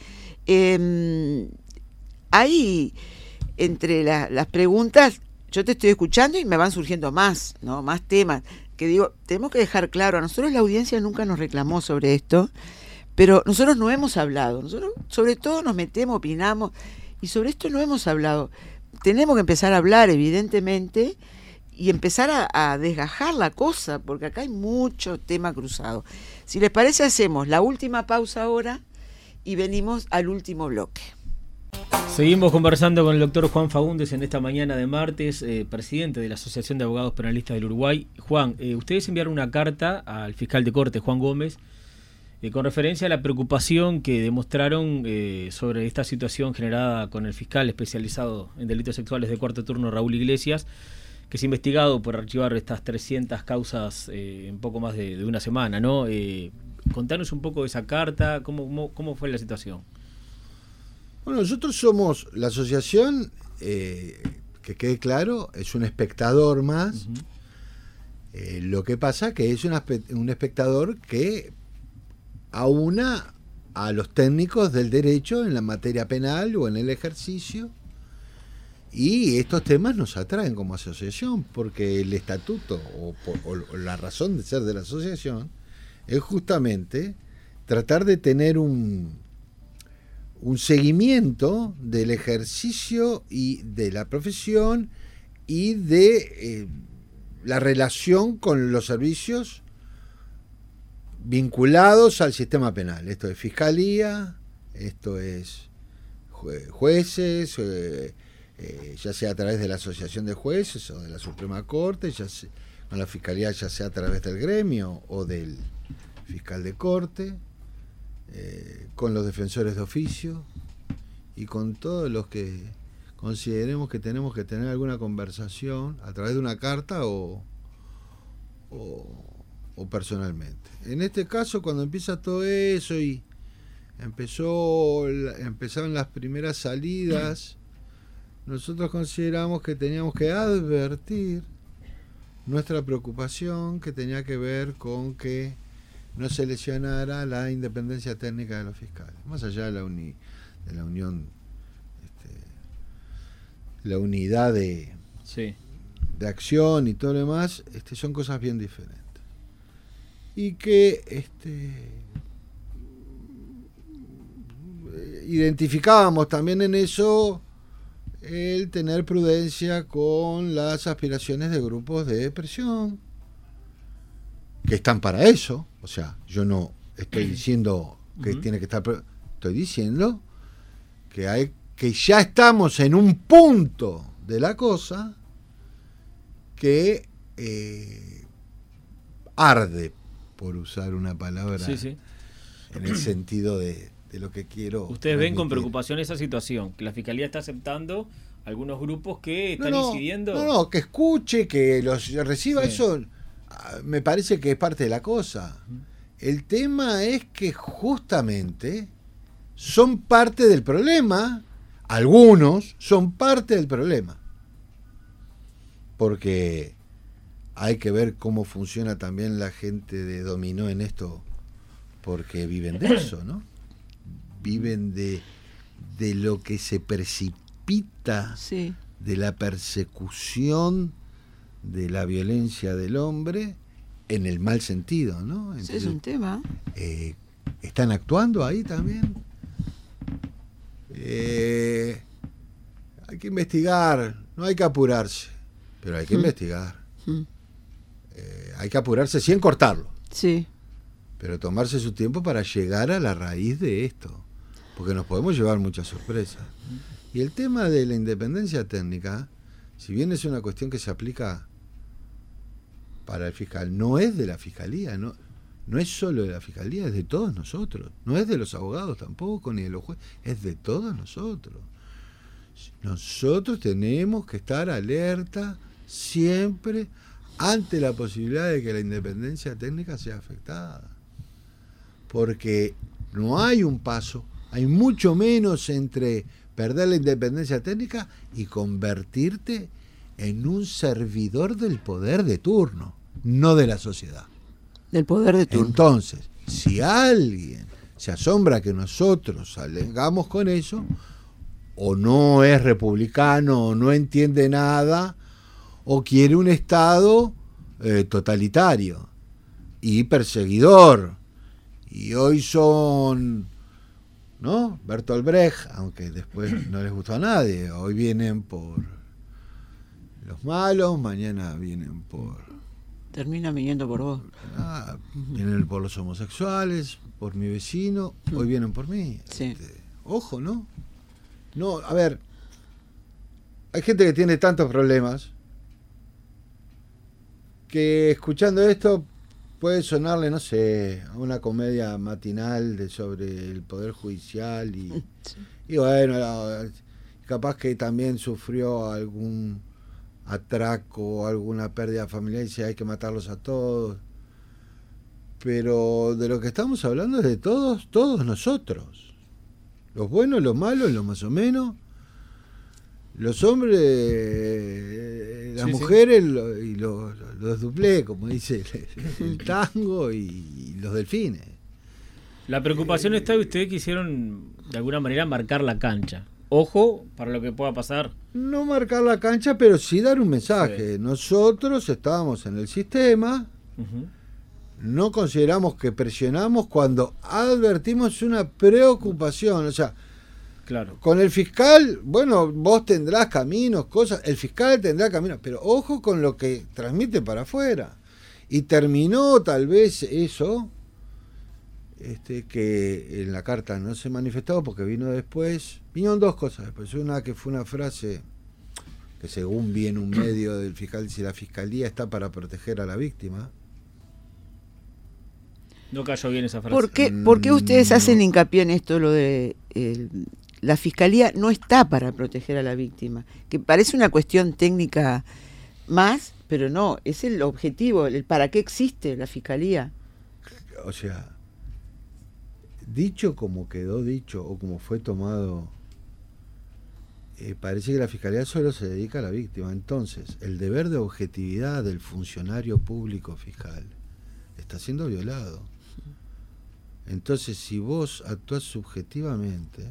Speaker 1: Eh, ahí, entre la, las preguntas, yo te estoy escuchando y me van surgiendo más, ¿no? Más temas. Que digo, tenemos que dejar claro, a nosotros la audiencia nunca nos reclamó sobre esto, pero nosotros no hemos hablado. Nosotros sobre todo nos metemos, opinamos, y sobre esto no hemos hablado. Tenemos que empezar a hablar, evidentemente, y empezar a, a desgajar la cosa, porque acá hay mucho tema cruzado. Si les parece, hacemos la última pausa ahora y venimos al último bloque.
Speaker 3: Seguimos conversando con el doctor Juan Fagundes en esta mañana de martes, eh, presidente de la Asociación de Abogados Penalistas del Uruguay. Juan, eh, ustedes enviaron una carta al fiscal de corte, Juan Gómez, eh, con referencia a la preocupación que demostraron eh, sobre esta situación generada con el fiscal especializado en delitos sexuales de cuarto turno, Raúl Iglesias, que es investigado por archivar estas trescientas causas eh, en poco más de, de una semana, ¿no? Eh, contanos un poco de esa carta, cómo, cómo, cómo fue la situación.
Speaker 2: Bueno, nosotros somos la asociación, eh, que quede claro, es un espectador más. Uh-huh. Eh, lo que pasa que es un, un espectador que aúna a los técnicos del derecho en la materia penal o en el ejercicio. Y estos temas nos atraen como asociación, porque el estatuto o, o, o la razón de ser de la asociación es justamente tratar de tener un... un seguimiento del ejercicio y de la profesión y de eh, la relación con los servicios vinculados al sistema penal. Esto es fiscalía, esto es jue- jueces, eh, eh, ya sea a través de la Asociación de Jueces o de la Suprema Corte, ya sea, con la fiscalía ya sea a través del gremio o del fiscal de corte. Eh, con los defensores de oficio y con todos los que consideremos que tenemos que tener alguna conversación a través de una carta o, o, o personalmente. En este caso, cuando empieza todo eso y empezó empezaron las primeras salidas, nosotros consideramos que teníamos que advertir nuestra preocupación, que tenía que ver con que no se lesionara la independencia técnica de los fiscales, más allá de la, uni, de la unión, este, la unidad de,
Speaker 3: sí.
Speaker 2: de acción y todo lo demás, este, son cosas bien diferentes. Y que este, identificábamos también en eso el tener prudencia con las aspiraciones de grupos de presión, que están para eso. O sea, yo no estoy diciendo que uh-huh. tiene que estar, estoy diciendo que hay que ya estamos en un punto de la cosa que eh, arde por usar una palabra
Speaker 3: sí, sí.
Speaker 2: en el sentido de, de lo que quiero.
Speaker 3: Ustedes ven con
Speaker 2: transmitir.
Speaker 3: preocupación esa situación, que la Fiscalía está aceptando algunos grupos que están
Speaker 2: no, no,
Speaker 3: incidiendo.
Speaker 2: No, no, que escuche, que los reciba,
Speaker 3: sí.
Speaker 2: eso me parece que es parte de la cosa. El tema es que justamente son parte del problema, algunos son parte del problema. Porque hay que ver cómo funciona también la gente de dominó en esto, porque viven de eso, ¿no? Viven de, de lo que se precipita,
Speaker 1: sí.
Speaker 2: de la persecución de la violencia del hombre en el mal sentido, ¿no? Entonces,
Speaker 1: es un tema.
Speaker 2: Eh, ¿Están actuando ahí también? Eh, hay que investigar, no hay que apurarse, pero hay que mm. investigar. Mm. Eh, hay que apurarse sin cortarlo.
Speaker 1: Sí.
Speaker 2: Pero tomarse su tiempo para llegar a la raíz de esto, porque nos podemos llevar muchas sorpresas. Y el tema de la independencia técnica, si bien es una cuestión que se aplica para el fiscal, no es de la fiscalía, no, no es solo de la fiscalía, es de todos nosotros. No es de los abogados tampoco, ni de los jueces, es de todos nosotros. Nosotros tenemos que estar alerta siempre ante la posibilidad de que la independencia técnica sea afectada. Porque no hay un paso, hay mucho menos entre perder la independencia técnica y convertirte en un servidor del poder de turno, no de la sociedad.
Speaker 1: Del poder de turno.
Speaker 2: Entonces, si alguien se asombra que nosotros salgamos con eso, o no es republicano, o no entiende nada, o quiere un Estado eh, totalitario y perseguidor. Y hoy son, ¿no? Bertolt Brecht, aunque después no les gustó a nadie. Hoy vienen por los malos, mañana vienen por...
Speaker 1: Terminan viniendo por vos.
Speaker 2: Ah, vienen por los homosexuales, por mi vecino, hoy vienen por mí.
Speaker 1: Sí.
Speaker 2: Este, ojo, ¿no? No, a ver, hay gente que tiene tantos problemas que escuchando esto puede sonarle, no sé, a una comedia matinal de sobre el Poder Judicial y, sí. y bueno, capaz que también sufrió algún atraco, alguna pérdida familiar y dice hay que matarlos a todos. Pero de lo que estamos hablando es de todos, todos nosotros. Los buenos, los malos, los más o menos. Los hombres, las sí, mujeres sí. Lo, y los, los duplés, como dice el, el tango, y los delfines.
Speaker 3: La preocupación eh, está de ustedes quisieron de alguna manera marcar la cancha. Ojo para lo que pueda pasar.
Speaker 2: No marcar la cancha, pero sí dar un mensaje. Sí. Nosotros estábamos en el sistema, uh-huh. no consideramos que presionamos cuando advertimos una preocupación. O sea,
Speaker 3: claro.
Speaker 2: Con el fiscal, bueno, vos tendrás caminos, cosas, el fiscal tendrá caminos, pero ojo con lo que transmite para afuera. Y terminó tal vez eso, este, que en la carta no se manifestó porque vino después, vinieron dos cosas después. Una que fue una frase que según vi en un medio del fiscal, dice la fiscalía está para proteger a la víctima.
Speaker 3: No cayó bien esa frase.
Speaker 1: ¿Por qué, ¿por qué ustedes no. hacen hincapié en esto, lo de... El... La fiscalía no está para proteger a la víctima, que parece una cuestión técnica más, pero no, es el objetivo, el para qué existe la fiscalía.
Speaker 2: O sea, dicho como quedó dicho o como fue tomado, eh, parece que la fiscalía solo se dedica a la víctima. Entonces, el deber de objetividad del funcionario público fiscal está siendo violado. Entonces, si vos actuás subjetivamente,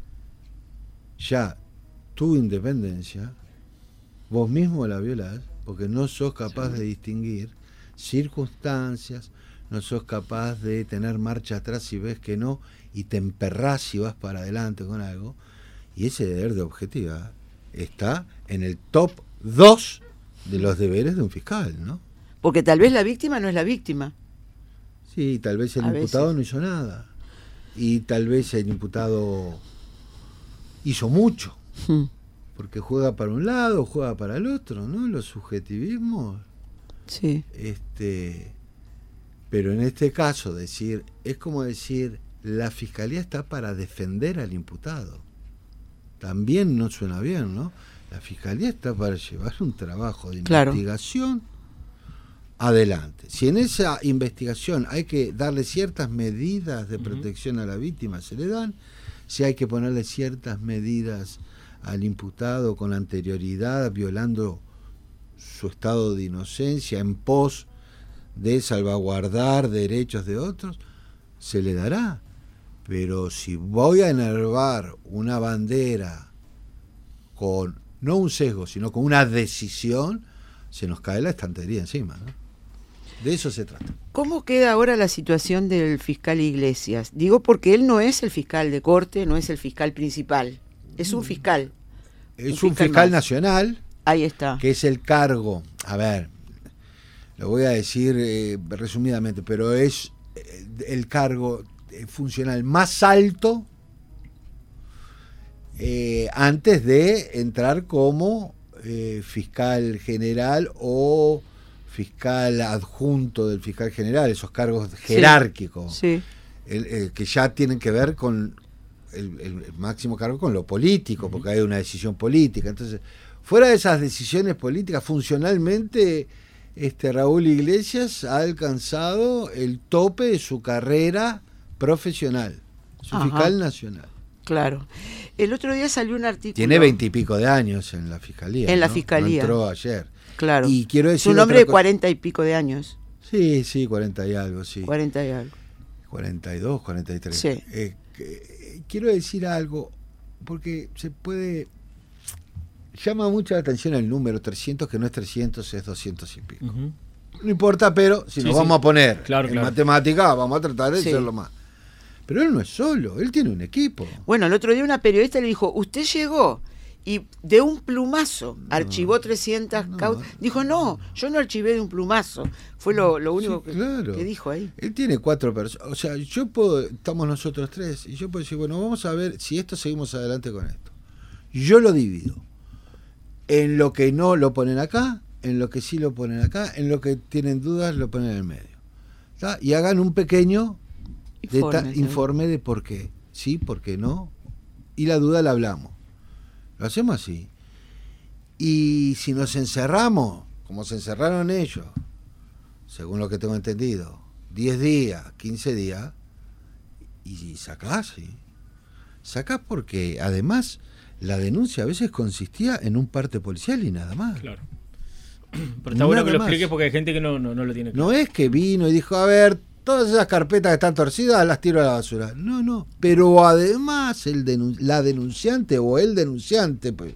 Speaker 2: ya tu independencia, vos mismo la violás, porque no sos capaz sí. de distinguir circunstancias, no sos capaz de tener marcha atrás si ves que no, y te emperrás y vas para adelante con algo, y ese deber de objetividad está en el top dos de los deberes de un fiscal, ¿no?
Speaker 1: Porque tal vez la víctima no es la víctima.
Speaker 2: Sí, tal vez el A imputado veces. no hizo nada, y tal vez el imputado hizo mucho, hmm. porque juega para un lado, juega para el otro, ¿no? Los subjetivismos
Speaker 1: sí.
Speaker 2: este, Pero en este caso, decir, es como decir, la fiscalía está para defender al imputado. También no suena bien, ¿no? La fiscalía está para llevar un trabajo de
Speaker 1: claro.
Speaker 2: investigación adelante. Si en esa investigación hay que darle ciertas medidas de protección uh-huh. a la víctima, se le dan. Si hay que ponerle ciertas medidas al imputado con anterioridad, violando su estado de inocencia en pos de salvaguardar derechos de otros, se le dará. Pero si voy a enervar una bandera con, no un sesgo, sino con una decisión, se nos cae la estantería encima, ¿no? De eso se trata.
Speaker 1: ¿Cómo queda ahora la situación del fiscal Iglesias? Digo porque él no es el fiscal de corte, no es el fiscal principal, es un fiscal.
Speaker 2: Es un, un fiscal, fiscal nacional.
Speaker 1: Ahí está.
Speaker 2: Que es el cargo, a ver, lo voy a decir eh, resumidamente, pero es eh, el cargo funcional más alto eh, antes de entrar como eh, fiscal general o fiscal adjunto del fiscal general, esos cargos jerárquicos,
Speaker 1: sí, sí.
Speaker 2: El, el, que ya tienen que ver con el, el máximo cargo con lo político, uh-huh. porque hay una decisión política. Entonces, fuera de esas decisiones políticas, funcionalmente, este Raúl Iglesias ha alcanzado el tope de su carrera profesional, es un fiscal nacional.
Speaker 1: Claro. El otro día salió un artículo.
Speaker 2: Tiene veintipico de años en la fiscalía.
Speaker 1: En la
Speaker 2: ¿no?
Speaker 1: fiscalía.
Speaker 2: No entró ayer.
Speaker 1: Claro.
Speaker 2: Y quiero decir.
Speaker 1: Es un hombre de cuarenta y pico de años.
Speaker 2: Sí, sí, cuarenta y algo, sí.
Speaker 1: Cuarenta y algo.
Speaker 2: Cuarenta y dos, cuarenta y tres.
Speaker 1: Sí.
Speaker 2: Eh, eh, quiero decir algo, porque se puede. Llama mucho la atención el número trescientos, que no es trescientos, es doscientos y pico. Uh-huh. No importa, pero si sí, nos sí. vamos a poner
Speaker 3: claro,
Speaker 2: en
Speaker 3: claro.
Speaker 2: matemática, vamos a tratar de
Speaker 1: sí.
Speaker 2: hacerlo más. Pero él no es solo, él tiene un equipo.
Speaker 1: Bueno, el otro día una periodista le dijo, usted llegó y de un plumazo no, archivó trescientas no, causas. Dijo, no, yo no archivé de un plumazo. Fue lo, lo único
Speaker 2: sí, claro.
Speaker 1: que, que dijo ahí.
Speaker 2: Él tiene cuatro personas. O sea, yo puedo, estamos nosotros tres, y yo puedo decir, bueno, vamos a ver si esto seguimos adelante con esto. Yo lo divido. En lo que no lo ponen acá, en lo que sí lo ponen acá, en lo que tienen dudas lo ponen en el medio. ¿Tá? Y hagan un pequeño informe, de ta- informe de por qué. Sí, por qué no. Y la duda la hablamos. Lo hacemos así. Y si nos encerramos, como se encerraron ellos, según lo que tengo entendido, diez días, quince días, y sacás, sí. Sacás porque además la denuncia a veces consistía en un parte policial y nada más.
Speaker 3: Claro. Pero está bueno que lo expliques porque hay gente que no, no, no lo tiene claro.
Speaker 2: No es que vino y dijo, a ver, todas esas carpetas que están torcidas las tiro a la basura. No, no. Pero además el denun- la denunciante o el denunciante pues,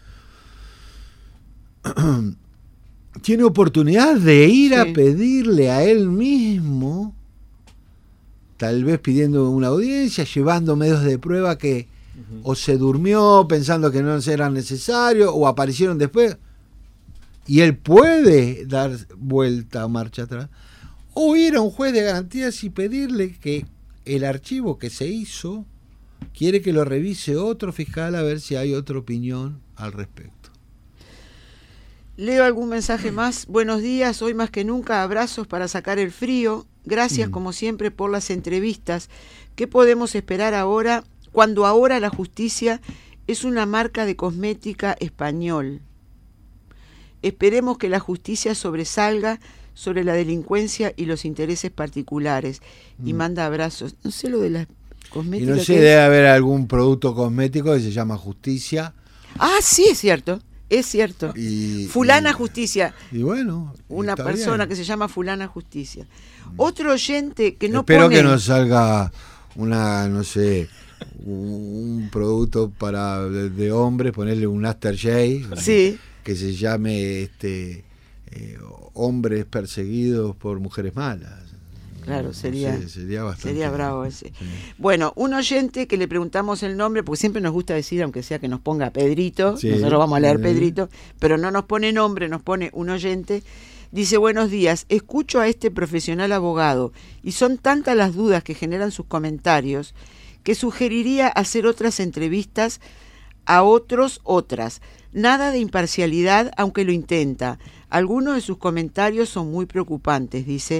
Speaker 2: tiene oportunidad de ir sí. a pedirle a él mismo, tal vez pidiendo una audiencia, llevando medios de prueba que uh-huh. o se durmió pensando que no eran necesarios o aparecieron después. Y él puede dar vuelta o marcha atrás. O ir a un juez de garantías y pedirle que el archivo que se hizo quiere que lo revise otro fiscal a ver si hay otra opinión al respecto.
Speaker 1: Leo algún mensaje más. Buenos días, hoy más que nunca abrazos para sacar el frío. Gracias mm. como siempre por las entrevistas. ¿Qué podemos esperar ahora cuando ahora la justicia es una marca de cosmética español? Esperemos que la justicia sobresalga sobre la delincuencia y los intereses particulares. Y mm. manda abrazos. No sé lo de las cosméticas.
Speaker 2: Y no sé, debe haber algún producto cosmético que se llama Justicia.
Speaker 1: Ah, sí, es cierto. Es cierto.
Speaker 2: Y,
Speaker 1: Fulana
Speaker 2: y,
Speaker 1: Justicia.
Speaker 2: Y bueno.
Speaker 1: Una persona bien. que se llama Fulana Justicia. Otro oyente que no
Speaker 2: Espero
Speaker 1: pone...
Speaker 2: que nos salga una, no sé, un producto para de, de hombres, ponerle un aftershave.
Speaker 1: Sí.
Speaker 2: Que se llame este eh, hombres perseguidos por mujeres malas.
Speaker 1: Claro, sería,
Speaker 2: no sé, sería bastante
Speaker 1: sería bravo ese.
Speaker 2: Sí.
Speaker 1: Bueno, un oyente que le preguntamos el nombre, porque siempre nos gusta decir, aunque sea que nos ponga Pedrito,
Speaker 2: sí.
Speaker 1: nosotros vamos a leer sí. Pedrito, pero no nos pone nombre, nos pone un oyente. Dice, buenos días, escucho a este profesional abogado y son tantas las dudas que generan sus comentarios que sugeriría hacer otras entrevistas a otros, otras. Nada de imparcialidad, aunque lo intenta. Algunos de sus comentarios son muy preocupantes, dice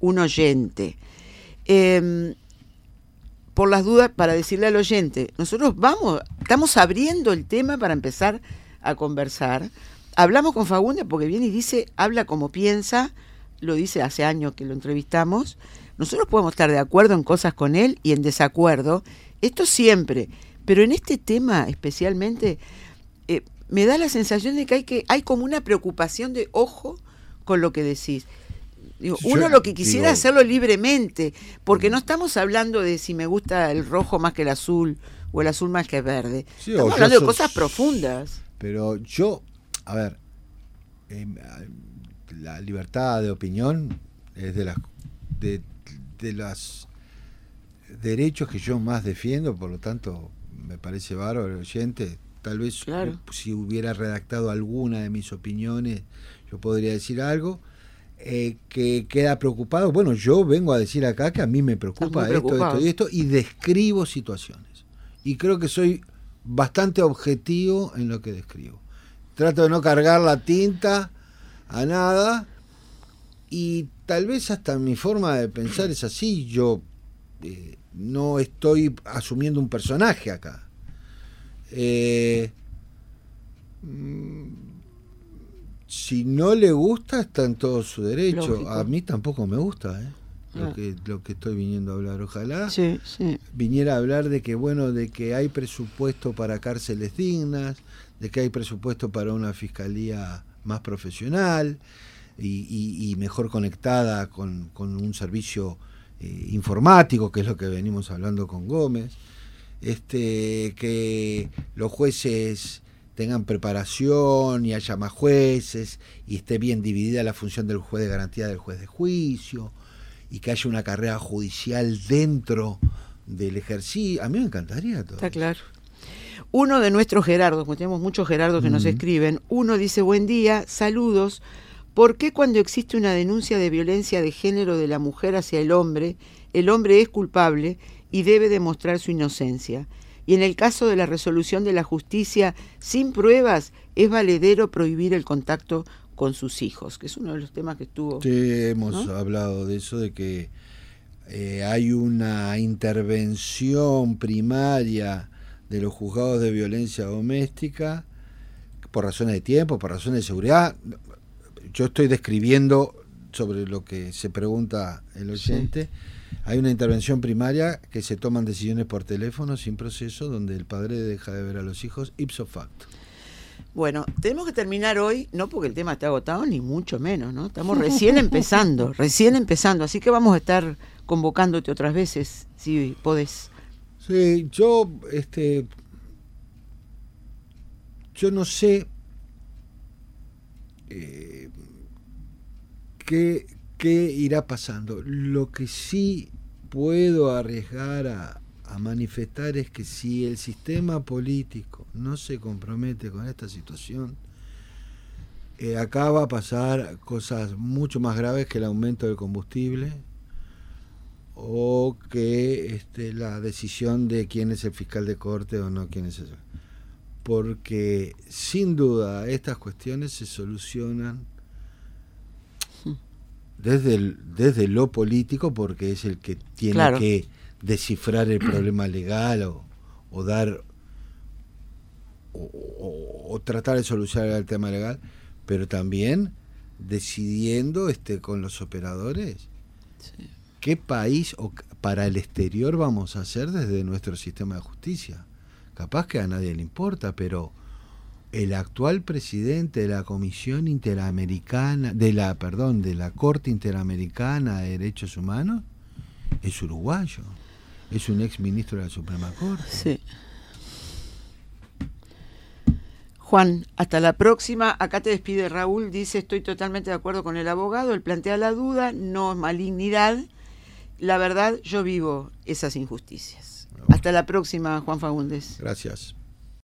Speaker 1: un oyente. Eh, por las dudas, para decirle al oyente, nosotros vamos, estamos abriendo el tema para empezar a conversar. Hablamos con Fagundes porque viene y dice, habla como piensa, lo dice hace años que lo entrevistamos. Nosotros podemos estar de acuerdo en cosas con él y en desacuerdo, esto siempre, pero en este tema especialmente eh, me da la sensación de que hay, que hay como una preocupación de ojo con lo que decís. Digo, uno Yo, lo que quisiera digo, hacerlo libremente, porque no estamos hablando de si me gusta el rojo más que el azul o el azul más que el verde. Sí, estamos hablando de cosas profundas.
Speaker 2: Pero yo, a ver, eh, la libertad de opinión es de las de, de los derechos que yo más defiendo, por lo tanto me parece bárbaro el oyente. Tal vez claro. si hubiera redactado alguna de mis opiniones yo podría decir algo. Eh, que queda preocupado, bueno, yo vengo a decir acá que a mí me preocupa esto, esto y esto, y describo situaciones. Y creo que soy bastante objetivo en lo que describo. Trato de no cargar la tinta a nada, y tal vez hasta mi forma de pensar es así. Yo eh, no estoy asumiendo un personaje acá. Eh, Si no le gusta, está en todo su derecho. Lógico. A mí tampoco me gusta, ¿eh? Lo, ah. que, lo que estoy viniendo a hablar. Ojalá
Speaker 1: sí, sí.
Speaker 2: viniera a hablar de que, bueno, de que hay presupuesto para cárceles dignas, de que hay presupuesto para una fiscalía más profesional y, y, y mejor conectada con, con un servicio eh, informático, que es lo que venimos hablando con Gómez. Este, que los jueces tengan preparación y haya más jueces y esté bien dividida la función del juez de garantía del juez de juicio y que haya una carrera judicial dentro del ejercicio. A mí me encantaría todo.
Speaker 1: Está claro. Uno de nuestros Gerardos, porque tenemos muchos Gerardos que mm. nos escriben, uno dice, buen día, saludos, ¿por qué cuando existe una denuncia de violencia de género de la mujer hacia el hombre, el hombre es culpable y debe demostrar su inocencia? Y en el caso de la resolución de la justicia sin pruebas, es valedero prohibir el contacto con sus hijos, que es uno de los temas que estuvo...
Speaker 2: Sí, hemos ¿no? hablado de eso, de que eh, hay una intervención primaria de los juzgados de violencia doméstica por razones de tiempo, por razones de seguridad. Yo estoy describiendo sobre lo que se pregunta el oyente. Sí. Hay una intervención primaria que se toman decisiones por teléfono sin proceso, donde el padre deja de ver a los hijos ipso facto.
Speaker 1: Bueno, tenemos que terminar hoy, no porque el tema esté agotado, ni mucho menos, ¿no? Estamos recién empezando, recién empezando, así que vamos a estar convocándote otras veces, si podés.
Speaker 2: Sí, yo, este, yo no sé eh, qué... ¿Qué irá pasando? Lo que sí puedo arriesgar a, a manifestar es que si el sistema político no se compromete con esta situación, eh, acá va a pasar cosas mucho más graves que el aumento del combustible o que este, la decisión de quién es el fiscal de corte o no quién es el... Porque sin duda estas cuestiones se solucionan Desde, el, desde lo político, porque es el que tiene claro. que descifrar el problema legal o, o dar o, o, o tratar de solucionar el tema legal, pero también decidiendo este con los operadores sí. qué país o para el exterior vamos a hacer desde nuestro sistema de justicia. Capaz que a nadie le importa, pero el actual presidente de la Comisión Interamericana, de la, perdón, de la Corte Interamericana de Derechos Humanos, es uruguayo, es un ex ministro de la Suprema Corte.
Speaker 1: Sí. Juan, hasta la próxima. Acá te despide Raúl, dice, estoy totalmente de acuerdo con el abogado, él plantea la duda, no malignidad. La verdad, yo vivo esas injusticias. No. Hasta la próxima, Juan Fagundes.
Speaker 2: Gracias.